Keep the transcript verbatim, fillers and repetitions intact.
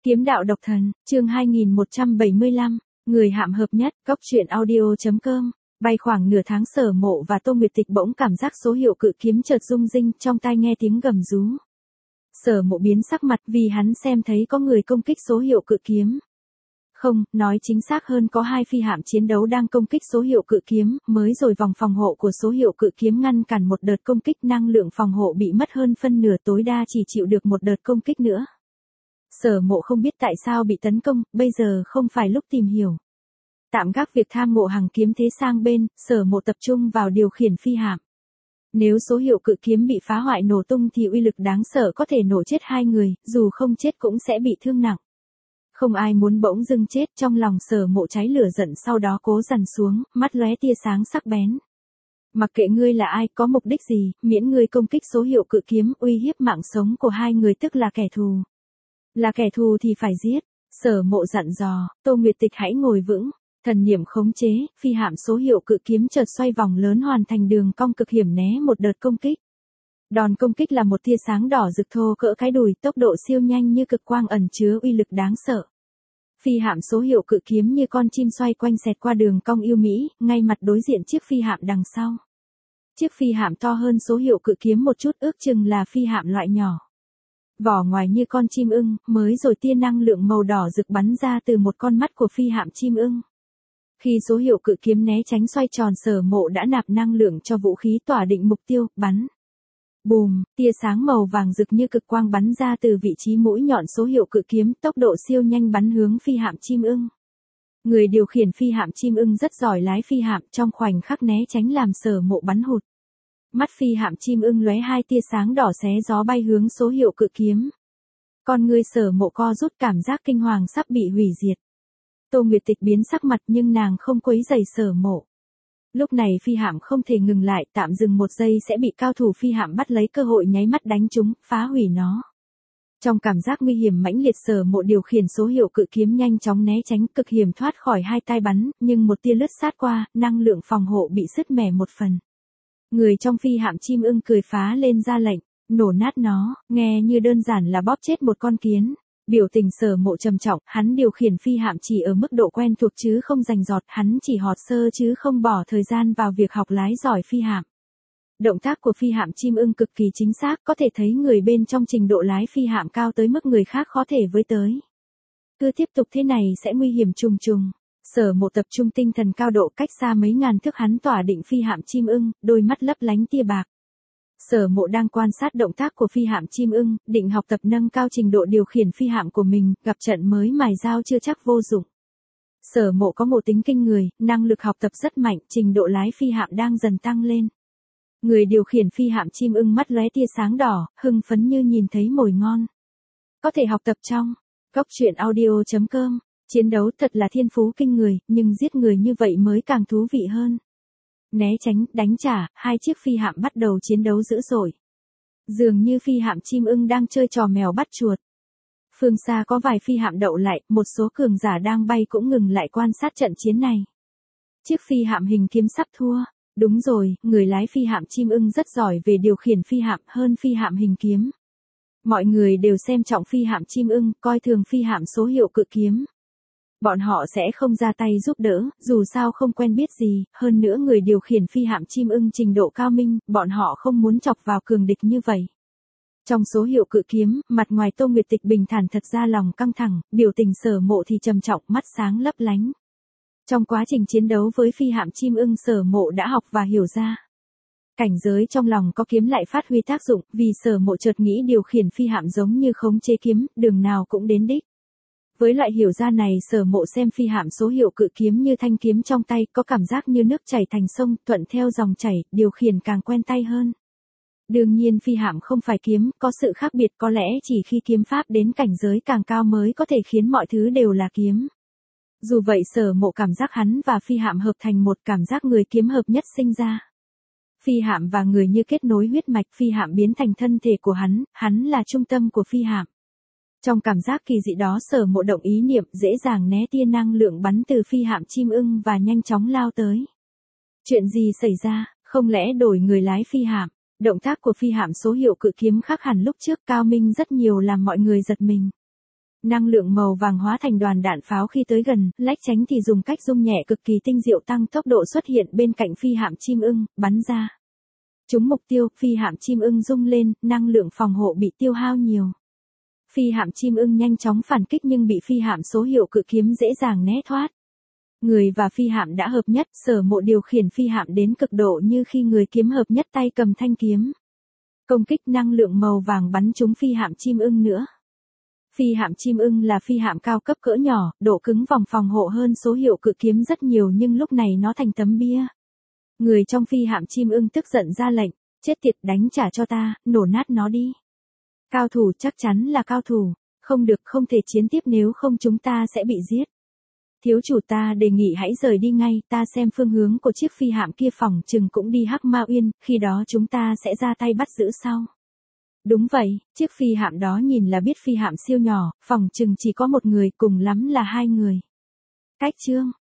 Kiếm đạo độc thần, chương hai nghìn một trăm bảy mươi lăm, người hạm hợp nhất, góc truyện audio chấm com. Bay khoảng nửa tháng Sở Mộ và Tô Nguyệt Tịch bỗng cảm giác số hiệu cự kiếm chợt rung rinh, trong tai nghe tiếng gầm rú. Sở Mộ biến sắc mặt vì hắn xem thấy có người công kích số hiệu cự kiếm. Không, nói chính xác hơn có hai phi hạm chiến đấu đang công kích số hiệu cự kiếm, mới rồi vòng phòng hộ của số hiệu cự kiếm ngăn cản một đợt công kích, năng lượng phòng hộ bị mất hơn phân nửa, tối đa chỉ chịu được một đợt công kích nữa. Sở Mộ không biết tại sao bị tấn công, bây giờ không phải lúc tìm hiểu. Tạm gác việc tham ngộ hàng kiếm thế sang bên, Sở Mộ tập trung vào điều khiển phi hạm. Nếu số hiệu cự kiếm bị phá hoại nổ tung thì uy lực đáng sợ có thể nổ chết hai người, dù không chết cũng sẽ bị thương nặng. Không ai muốn bỗng dưng chết, trong lòng Sở Mộ cháy lửa giận, sau đó cố dằn xuống, mắt lóe tia sáng sắc bén. Mặc kệ ngươi là ai, có mục đích gì, miễn ngươi công kích số hiệu cự kiếm, uy hiếp mạng sống của hai người tức là kẻ thù. Là kẻ thù thì phải giết. Sở Mộ dặn dò, Tô Nguyệt Tịch hãy ngồi vững. Thần niệm khống chế, phi hạm số hiệu cự kiếm chợt xoay vòng lớn hoàn thành đường cong cực hiểm né một đợt công kích. Đòn công kích là một tia sáng đỏ rực thô cỡ cái đùi, tốc độ siêu nhanh như cực quang, ẩn chứa uy lực đáng sợ. Phi hạm số hiệu cự kiếm như con chim xoay quanh xẹt qua đường cong yêu mỹ, ngay mặt đối diện chiếc phi hạm đằng sau. Chiếc phi hạm to hơn số hiệu cự kiếm một chút, ước chừng là phi hạm loại nhỏ. Vỏ ngoài như con chim ưng, mới rồi tia năng lượng màu đỏ rực bắn ra từ một con mắt của phi hạm chim ưng. Khi số hiệu cự kiếm né tránh xoay tròn, Sở Mộ đã nạp năng lượng cho vũ khí, tỏa định mục tiêu, bắn. Bùm, tia sáng màu vàng rực như cực quang bắn ra từ vị trí mũi nhọn số hiệu cự kiếm, tốc độ siêu nhanh bắn hướng phi hạm chim ưng. Người điều khiển phi hạm chim ưng rất giỏi lái phi hạm, trong khoảnh khắc né tránh làm Sở Mộ bắn hụt. Mắt phi hạm chim ưng lóe hai tia sáng đỏ xé gió bay hướng số hiệu cự kiếm. Con người Sở Mộ co rút, cảm giác kinh hoàng sắp bị hủy diệt. Tô Nguyệt Tịch biến sắc mặt nhưng nàng không quấy rầy Sở Mộ. Lúc này phi hạm không thể ngừng lại, tạm dừng một giây sẽ bị cao thủ phi hạm bắt lấy cơ hội nháy mắt đánh trúng, phá hủy nó. Trong cảm giác nguy hiểm mãnh liệt, Sở Mộ điều khiển số hiệu cự kiếm nhanh chóng né tránh, cực hiểm thoát khỏi hai tai bắn, nhưng một tia lướt sát qua, năng lượng phòng hộ bị sứt mẻ một phần. Người trong phi hạm chim ưng cười phá lên ra lệnh, nổ nát nó, nghe như đơn giản là bóp chết một con kiến. Biểu tình Sở Mộ trầm trọng, hắn điều khiển phi hạm chỉ ở mức độ quen thuộc chứ không rành rọt, hắn chỉ họt sơ chứ không bỏ thời gian vào việc học lái giỏi phi hạm. Động tác của phi hạm chim ưng cực kỳ chính xác, có thể thấy người bên trong trình độ lái phi hạm cao tới mức người khác khó thể với tới. Cứ tiếp tục thế này sẽ nguy hiểm trùng trùng. Sở Mộ tập trung tinh thần cao độ, cách xa mấy ngàn thước hắn tỏa định phi hạm chim ưng, đôi mắt lấp lánh tia bạc. Sở Mộ đang quan sát động tác của phi hạm chim ưng, định học tập nâng cao trình độ điều khiển phi hạm của mình, gặp trận mới mài dao chưa chắc vô dụng. Sở Mộ có ngộ tính kinh người, năng lực học tập rất mạnh, trình độ lái phi hạm đang dần tăng lên. Người điều khiển phi hạm chim ưng mắt lóe tia sáng đỏ, hưng phấn như nhìn thấy mồi ngon. Có thể học tập trong góc truyện audio chấm com. Chiến đấu thật là thiên phú kinh người, nhưng giết người như vậy mới càng thú vị hơn. Né tránh, đánh trả, hai chiếc phi hạm bắt đầu chiến đấu dữ dội. Dường như phi hạm chim ưng đang chơi trò mèo bắt chuột. Phương xa có vài phi hạm đậu lại, một số cường giả đang bay cũng ngừng lại quan sát trận chiến này. Chiếc phi hạm hình kiếm sắp thua. Đúng rồi, người lái phi hạm chim ưng rất giỏi về điều khiển phi hạm hơn phi hạm hình kiếm. Mọi người đều xem trọng phi hạm chim ưng, coi thường phi hạm số hiệu cự kiếm. Bọn họ sẽ không ra tay giúp đỡ, dù sao không quen biết gì, hơn nữa người điều khiển phi hạm chim ưng trình độ cao minh, bọn họ không muốn chọc vào cường địch như vậy. Trong số hiệu cự kiếm, mặt ngoài Tô Nguyệt Tịch bình thản, thật ra lòng căng thẳng, biểu tình Sở Mộ thì trầm trọng, mắt sáng lấp lánh. Trong quá trình chiến đấu với phi hạm chim ưng, Sở Mộ đã học và hiểu ra. Cảnh giới trong lòng có kiếm lại phát huy tác dụng, vì Sở Mộ chợt nghĩ điều khiển phi hạm giống như khống chế kiếm, đường nào cũng đến đích. Với loại hiểu ra này, Sở Mộ xem phi hạm số hiệu cự kiếm như thanh kiếm trong tay, có cảm giác như nước chảy thành sông, thuận theo dòng chảy, điều khiển càng quen tay hơn. Đương nhiên phi hạm không phải kiếm, có sự khác biệt, có lẽ chỉ khi kiếm pháp đến cảnh giới càng cao mới có thể khiến mọi thứ đều là kiếm. Dù vậy Sở Mộ cảm giác hắn và phi hạm hợp thành một, cảm giác người kiếm hợp nhất sinh ra. Phi hạm và người như kết nối huyết mạch, phi hạm biến thành thân thể của hắn, hắn là trung tâm của phi hạm. Trong cảm giác kỳ dị đó, Sở Mộ động ý niệm, dễ dàng né tia năng lượng bắn từ phi hạm chim ưng và nhanh chóng lao tới. Chuyện gì xảy ra, không lẽ đổi người lái phi hạm? Động tác của phi hạm số hiệu cự kiếm khác hẳn lúc trước, cao minh rất nhiều, làm mọi người giật mình. Năng lượng màu vàng hóa thành đoàn đạn pháo khi tới gần, lách tránh thì dùng cách rung nhẹ cực kỳ tinh diệu tăng tốc độ xuất hiện bên cạnh phi hạm chim ưng, bắn ra. Trúng mục tiêu, phi hạm chim ưng rung lên, năng lượng phòng hộ bị tiêu hao nhiều. Phi hạm chim ưng nhanh chóng phản kích nhưng bị phi hạm số hiệu cự kiếm dễ dàng né thoát. Người và phi hạm đã hợp nhất, Sở Mộ điều khiển phi hạm đến cực độ như khi người kiếm hợp nhất tay cầm thanh kiếm. Công kích năng lượng màu vàng bắn trúng phi hạm chim ưng nữa. Phi hạm chim ưng là phi hạm cao cấp cỡ nhỏ, độ cứng vòng phòng hộ hơn số hiệu cự kiếm rất nhiều nhưng lúc này nó thành tấm bia. Người trong phi hạm chim ưng tức giận ra lệnh, chết tiệt, đánh trả cho ta, nổ nát nó đi. Cao thủ, chắc chắn là cao thủ, không được, không thể chiến tiếp nếu không chúng ta sẽ bị giết. Thiếu chủ, ta đề nghị hãy rời đi ngay, ta xem phương hướng của chiếc phi hạm kia phỏng chừng cũng đi Hắc Ma Uyên, khi đó chúng ta sẽ ra tay bắt giữ sau. Đúng vậy, chiếc phi hạm đó nhìn là biết phi hạm siêu nhỏ, phỏng chừng chỉ có một người, cùng lắm là hai người. Cách chương